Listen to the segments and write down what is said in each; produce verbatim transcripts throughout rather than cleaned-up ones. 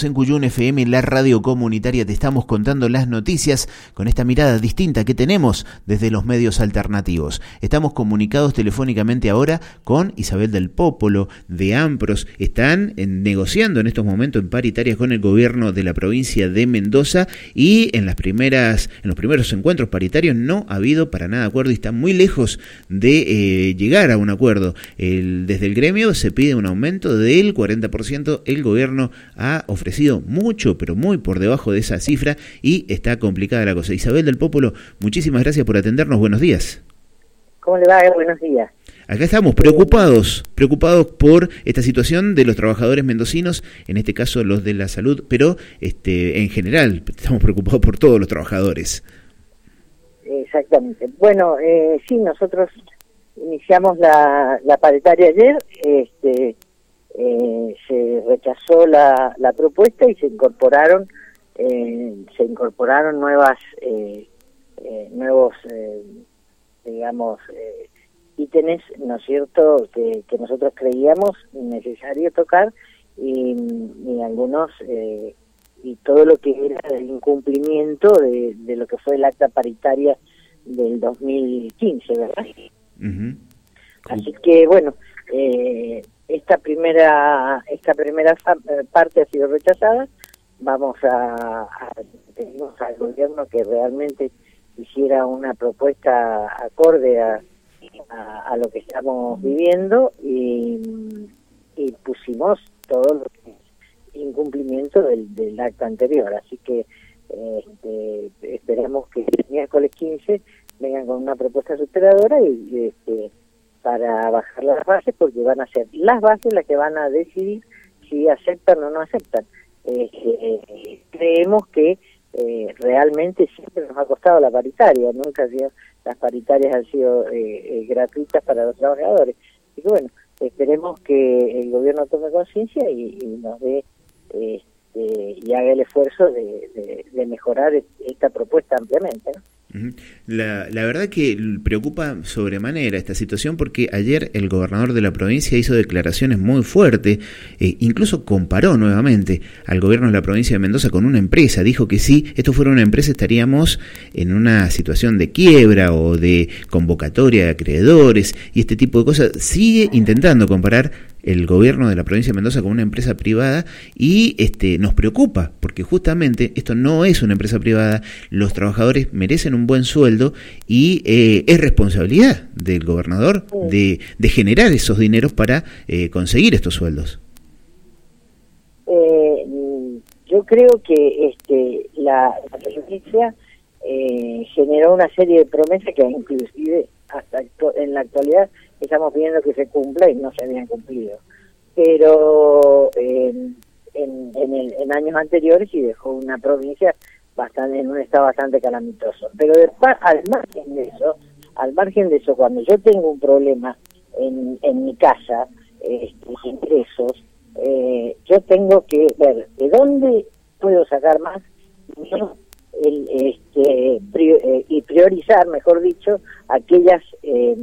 En Cuyún F M, la radio comunitaria, te estamos contando las noticias con esta mirada distinta que tenemos desde los medios alternativos. Estamos comunicados telefónicamente ahora con Isabel del Popolo de AMPROS. Están en, negociando en estos momentos en paritarias con el gobierno de la provincia de Mendoza y en las primeras, en los primeros encuentros paritarios no ha habido para nada acuerdo y están muy lejos de eh, llegar a un acuerdo. El, desde el gremio se pide un aumento del cuarenta por ciento. El gobierno ha ofrecido mucho, pero muy por debajo de esa cifra y está complicada la cosa. Isabel del Popolo, muchísimas gracias por atendernos. Buenos días. ¿Cómo le va? Buenos días. Acá estamos preocupados, preocupados por esta situación de los trabajadores mendocinos, en este caso los de la salud, pero este, en general estamos preocupados por todos los trabajadores. Exactamente. Bueno, eh, sí, nosotros iniciamos la, la paritaria ayer. Este, Eh, se rechazó la, la propuesta y se incorporaron eh, se incorporaron nuevas eh, eh, nuevos eh, digamos eh, ítems, ¿no es cierto?, que, que nosotros creíamos necesario tocar y, y algunos eh, y todo lo que era el incumplimiento de, de lo que fue el acta paritaria del dos mil quince, ¿verdad? Uh-huh. Así que bueno, eh, esta primera esta primera parte ha sido rechazada. Vamos a, a pedimos al gobierno que realmente hiciera una propuesta acorde a, a, a lo que estamos viviendo y, y pusimos todo lo que es incumplimiento del, del acta anterior. Así que este, esperamos que el miércoles quince vengan con una propuesta superadora y este, para bajar las bases, porque van a ser las bases las que van a decidir si aceptan o no aceptan. Eh, eh, creemos que eh, realmente siempre nos ha costado la paritaria, nunca ha sido, las paritarias han sido eh, eh, gratuitas para los trabajadores. Así que bueno, esperemos que el gobierno tome conciencia y, y nos dé este, y haga el esfuerzo de, de, de mejorar esta propuesta ampliamente, ¿no? La, la verdad que preocupa sobremanera esta situación porque ayer el gobernador de la provincia hizo declaraciones muy fuertes, eh, incluso comparó nuevamente al gobierno de la provincia de Mendoza con una empresa. Dijo que si esto fuera una empresa estaríamos en una situación de quiebra o de convocatoria de acreedores y este tipo de cosas. Sigue intentando comparar el gobierno de la provincia de Mendoza con una empresa privada y este nos preocupa porque justamente esto no es una empresa privada, los trabajadores merecen un buen sueldo y eh, es responsabilidad del gobernador de, de generar esos dineros para eh, conseguir estos sueldos. Eh, yo creo que este la, la provincia eh, generó una serie de promesas que inclusive hasta en la actualidad estamos viendo que se cumpla y no se habían cumplido, pero eh, en, en, el, en años anteriores sí dejó una provincia bastante en un estado bastante calamitoso. Pero de, al margen de eso, al margen de eso, cuando yo tengo un problema en, en mi casa, eh, ingresos, eh, yo tengo que ver de dónde puedo sacar más dinero, el, este, prior, eh, y priorizar, mejor dicho, aquellas eh,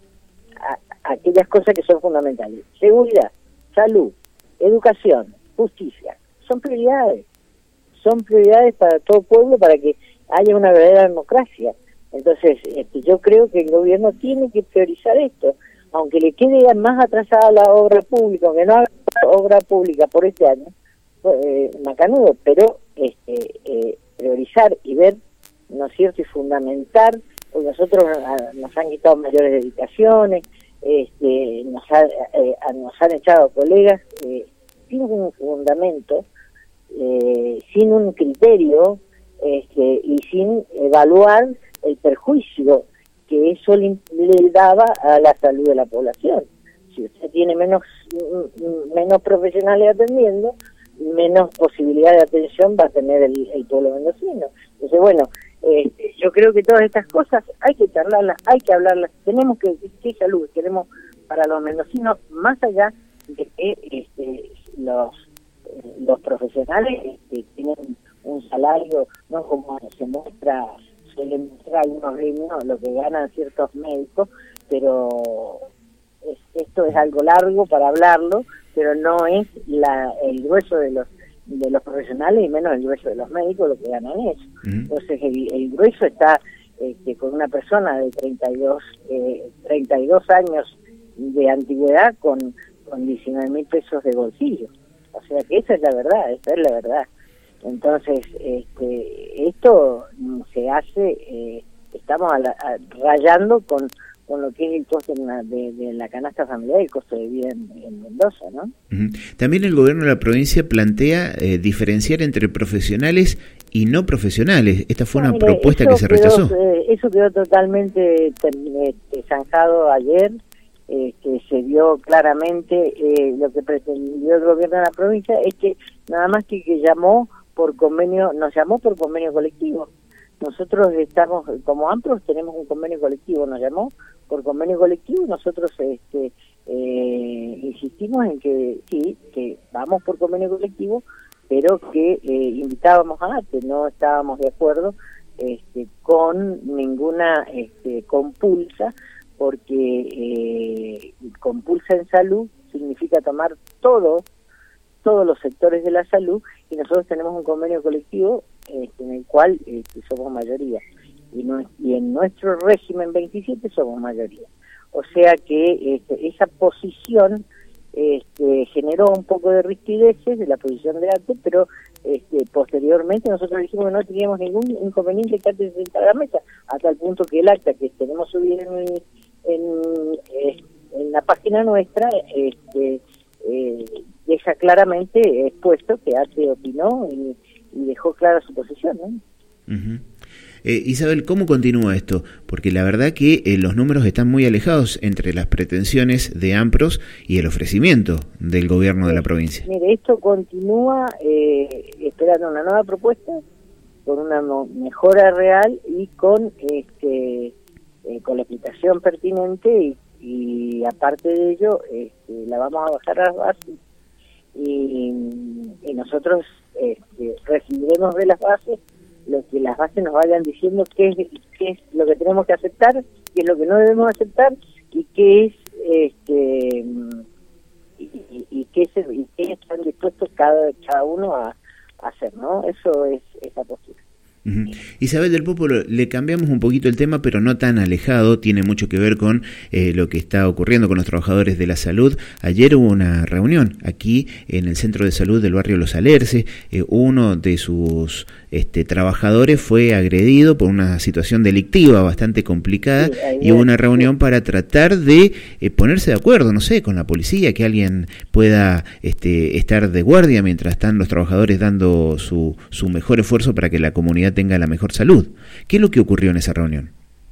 a, aquellas cosas que son fundamentales. Seguridad, salud, educación, justicia, son prioridades. Son prioridades para todo pueblo, para que haya una verdadera democracia. Entonces, este, yo creo que el gobierno tiene que priorizar esto, aunque le quede más atrasada la obra pública, aunque no haga obra pública por este año, eh, macanudo, pero este, eh, priorizar y ver, ¿no es cierto?, y fundamentar, porque nosotros a, nos han quitado mayores dedicaciones, este, nos, ha, eh, nos han echado colegas eh, sin un fundamento, Eh, sin un criterio este, y sin evaluar el perjuicio que eso le, le daba a la salud de la población. Si usted tiene menos menos profesionales atendiendo, menos posibilidad de atención va a tener el, el pueblo mendocino. Entonces, bueno, eh, yo creo que todas estas cosas hay que charlarlas, hay que hablarlas. Tenemos que, ¿qué salud queremos para los mendocinos? Más allá de que este, los los profesionales este, tienen un salario, no como se muestra, suelen mostrar algunos ritmos, lo que ganan ciertos médicos, pero es, esto es algo largo para hablarlo, pero no es la el grueso de los de los profesionales y menos el grueso de los médicos lo que ganan eso. Uh-huh. Entonces el, el grueso está este, con una persona de treinta y dos, eh, treinta y dos años de antigüedad con, con diecinueve mil pesos de bolsillo. O sea que esa es la verdad, esa es la verdad. Entonces, este, esto se hace, eh, estamos a la, a, rayando con, con lo que es el costo de, una, de, de la canasta familiar y el costo de vida en, en Mendoza, ¿no? Uh-huh. También el gobierno de la provincia plantea eh, diferenciar entre profesionales y no profesionales. Esta fue no, una mire, propuesta que se quedó, rechazó. Eh, eso quedó totalmente eh, zanjado ayer. Eh, que se vio claramente eh, lo que pretendió el gobierno de la provincia es que nada más que, que llamó por convenio, nos llamó por convenio colectivo. Nosotros estamos, como AMPROS, tenemos un convenio colectivo, nos llamó por convenio colectivo y nosotros este, eh, insistimos en que sí, que vamos por convenio colectivo, pero que eh, invitábamos a ATE, no estábamos de acuerdo este, con ninguna este, compulsa, porque eh, compulsa en salud significa tomar todo, todos los sectores de la salud, y nosotros tenemos un convenio colectivo este, en el cual este, somos mayoría, y, no, y en nuestro régimen veintisiete somos mayoría. O sea que este, esa posición este, generó un poco de rispideces de la posición de ATE, pero este, posteriormente nosotros dijimos que no teníamos ningún inconveniente que ATE se sentara a la mesa, hasta el punto que el acta que tenemos subida en el En, en la página nuestra este, eh, deja claramente expuesto que ATE opinó y, y dejó clara su posición, ¿no? Uh-huh. Eh, Isabel, ¿cómo continúa esto? Porque la verdad que eh, los números están muy alejados entre las pretensiones de AMPROS y el ofrecimiento del gobierno de la provincia. Mire, esto continúa eh, esperando una nueva propuesta con una no, mejora real y con este Eh, con la explicación pertinente y, y aparte de ello este, la vamos a bajar a las bases y, y nosotros este, recibiremos de las bases lo que las bases nos vayan diciendo qué es, qué es lo que tenemos que aceptar, qué es lo que no debemos aceptar y qué es este y, y, y qué es y qué están dispuestos cada cada uno a, a hacer, ¿no? Eso es esa postura. Uh-huh. Isabel del Popolo, le cambiamos un poquito el tema, pero no tan alejado, tiene mucho que ver con eh, lo que está ocurriendo con los trabajadores de la salud. Ayer hubo una reunión aquí en el Centro de Salud del barrio Los Alerces, eh, uno de sus este, trabajadores fue agredido por una situación delictiva bastante complicada, sí, y hubo una reunión para tratar de eh, ponerse de acuerdo, no sé, con la policía, que alguien pueda este, estar de guardia mientras están los trabajadores dando su, su mejor esfuerzo para que la comunidad tenga la mejor salud. ¿Qué es lo que ocurrió en esa reunión?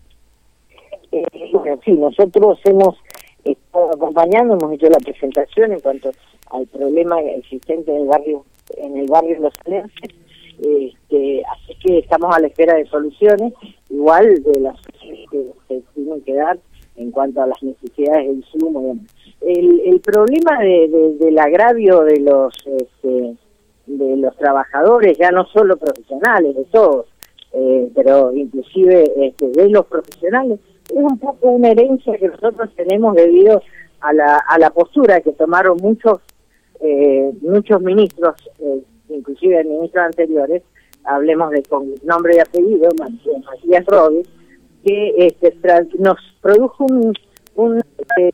Eh, bueno, sí, nosotros hemos estado acompañando, hemos hecho la presentación en cuanto al problema existente en el barrio, en el barrio Los Alerces, este, así que estamos a la espera de soluciones, igual de las que se tienen que dar en cuanto a las necesidades del insumo. El, el problema de, de, del agravio de los este, de los trabajadores, ya no solo profesionales, de todos, eh, pero inclusive este, de los profesionales, es un poco una herencia que nosotros tenemos debido a la a la postura que tomaron muchos eh, muchos ministros, eh, inclusive ministros anteriores, hablemos de con nombre y apellido, Matías Rodríguez, que este, nos produjo un, un eh,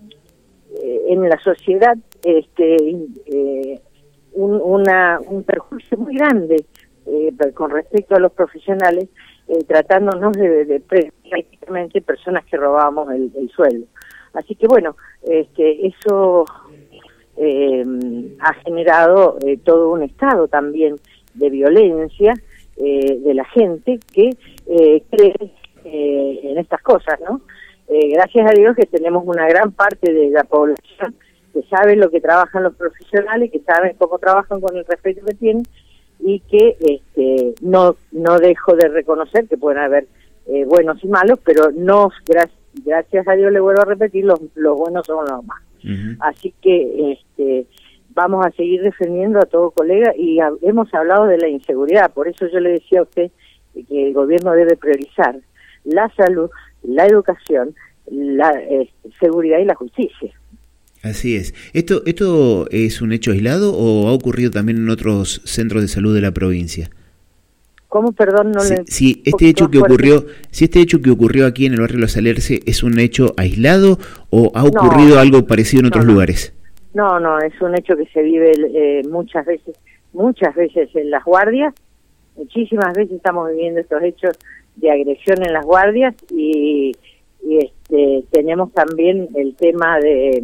en la sociedad este eh, Un, una, un perjuicio muy grande eh, con respecto a los profesionales, eh, tratándonos de, de, de prácticamente personas que robábamos el, el sueldo. Así que bueno, este, eso eh, ha generado eh, todo un estado también de violencia eh, de la gente que eh, cree eh, en estas cosas, ¿no? Eh, gracias a Dios que tenemos una gran parte de la población que saben lo que trabajan los profesionales, que saben cómo trabajan con el respeto que tienen, y que este, no no dejo de reconocer que pueden haber eh, buenos y malos, pero no, gracias, gracias a Dios le vuelvo a repetir, los, los buenos son los más. Uh-huh. Así que este, vamos a seguir defendiendo a todo colega, y ha, hemos hablado de la inseguridad, por eso yo le decía a usted que el gobierno debe priorizar la salud, la educación, la eh, seguridad y la justicia. Así es. ¿Esto, esto es un hecho aislado o ha ocurrido también en otros centros de salud de la provincia? ¿Cómo? Perdón, no si, le... Si este hecho que fuerte. ocurrió, si este hecho que ocurrió aquí en el barrio Los Alerce es un hecho aislado o ha ocurrido no, algo parecido en otros no, no. lugares. No, no, es un hecho que se vive eh, muchas veces, muchas veces en las guardias. Muchísimas veces estamos viviendo estos hechos de agresión en las guardias y, y este, tenemos también el tema de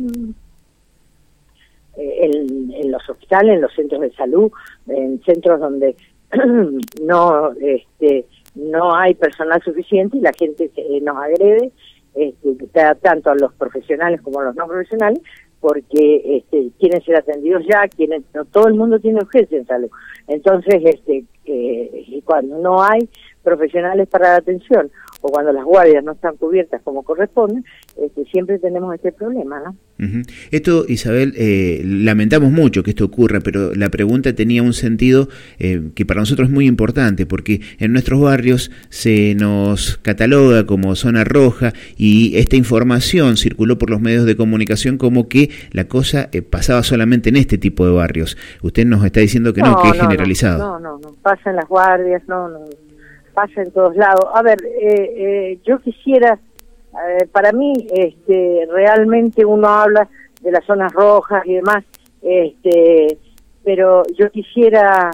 eh, en, en los hospitales, en los centros de salud, en centros donde no este no hay personal suficiente y la gente eh, nos agrede, este, tanto a los profesionales como a los no profesionales, porque este, quieren ser atendidos ya, quieren, no todo el mundo tiene urgencia en salud. Entonces, este eh, y cuando no hay profesionales para la atención o cuando las guardias no están cubiertas como corresponde, este, siempre tenemos este problema, ¿no? Uh-huh. Esto, Isabel, eh, lamentamos mucho que esto ocurra, pero la pregunta tenía un sentido eh, que para nosotros es muy importante, porque en nuestros barrios se nos cataloga como zona roja y esta información circuló por los medios de comunicación como que la cosa eh, pasaba solamente en este tipo de barrios. Usted nos está diciendo que no, no que es no, generalizado. No, no, no, pasa en las guardias, no, no, pasa en todos lados. A ver, eh, eh, yo quisiera... Eh, para mí, este, realmente uno habla de las zonas rojas y demás, este, pero yo quisiera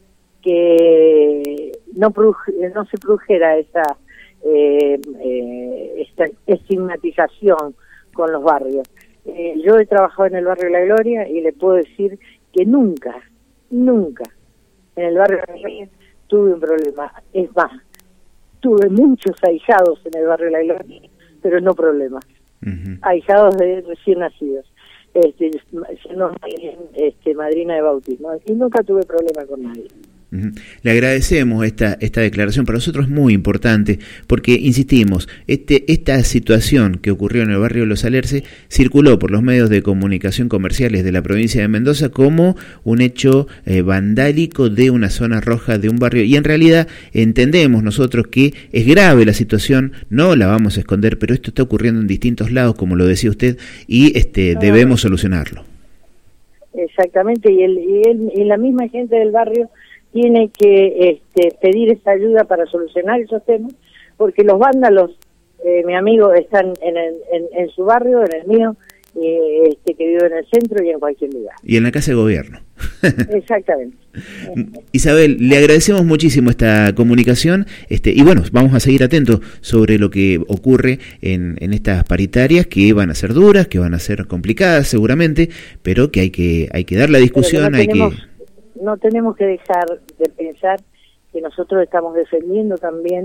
que no, no se produjera esa eh, eh, esta estigmatización con los barrios. Eh, yo he trabajado en el barrio La Gloria y le puedo decir que nunca, nunca en el barrio La Gloria tuve un problema. Es más, tuve muchos ahijados en el barrio La Gloria, pero no problemas. Uh-huh. Ahijados de recién nacidos, este, siendo este, madrina de bautismo, y nunca tuve problema con nadie. Uh-huh. Le agradecemos esta esta declaración, para nosotros es muy importante, porque insistimos, este esta situación que ocurrió en el barrio Los Alerce circuló por los medios de comunicación comerciales de la provincia de Mendoza como un hecho eh, vandálico de una zona roja de un barrio, y en realidad entendemos nosotros que es grave la situación, no la vamos a esconder, pero esto está ocurriendo en distintos lados, como lo decía usted, y este no, debemos solucionarlo. Exactamente, y, el, y, el, y la misma gente del barrio tiene que este, pedir esa ayuda para solucionar esos temas, porque los vándalos, eh, mi amigo, están en, el, en, en su barrio, en el mío, eh, este, que vive en el centro y en cualquier lugar. Y en la casa de gobierno. Exactamente. Isabel, le agradecemos muchísimo esta comunicación, este, y bueno, vamos a seguir atentos sobre lo que ocurre en, en estas paritarias, que van a ser duras, que van a ser complicadas seguramente, pero que hay que hay que dar la discusión, no hay tenemos... que... No tenemos que dejar de pensar que nosotros estamos defendiendo también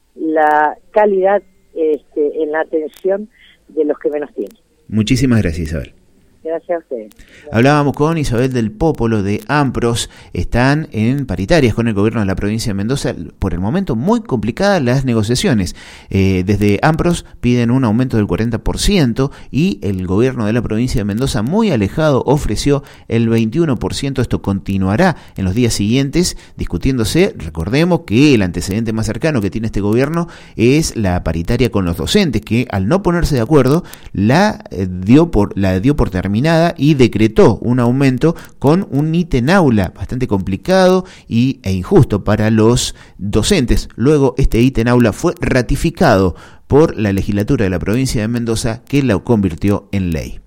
la calidad este, en la atención de los que menos tienen. Muchísimas gracias, Isabel. Gracias a ustedes. Hablábamos con Isabel del Popolo de AMPROS. Están en paritarias con el gobierno de la provincia de Mendoza. Por el momento muy complicadas las negociaciones. Eh, desde AMPROS piden un aumento del cuarenta por ciento y el gobierno de la provincia de Mendoza, muy alejado, ofreció el veintiuno por ciento. Esto continuará en los días siguientes discutiéndose. Recordemos que el antecedente más cercano que tiene este gobierno es la paritaria con los docentes, que al no ponerse de acuerdo la eh, dio por la dio por terminada y decretó un aumento con un ítem aula bastante complicado y, e injusto para los docentes. Luego este ítem aula fue ratificado por la legislatura de la provincia de Mendoza, que la convirtió en ley.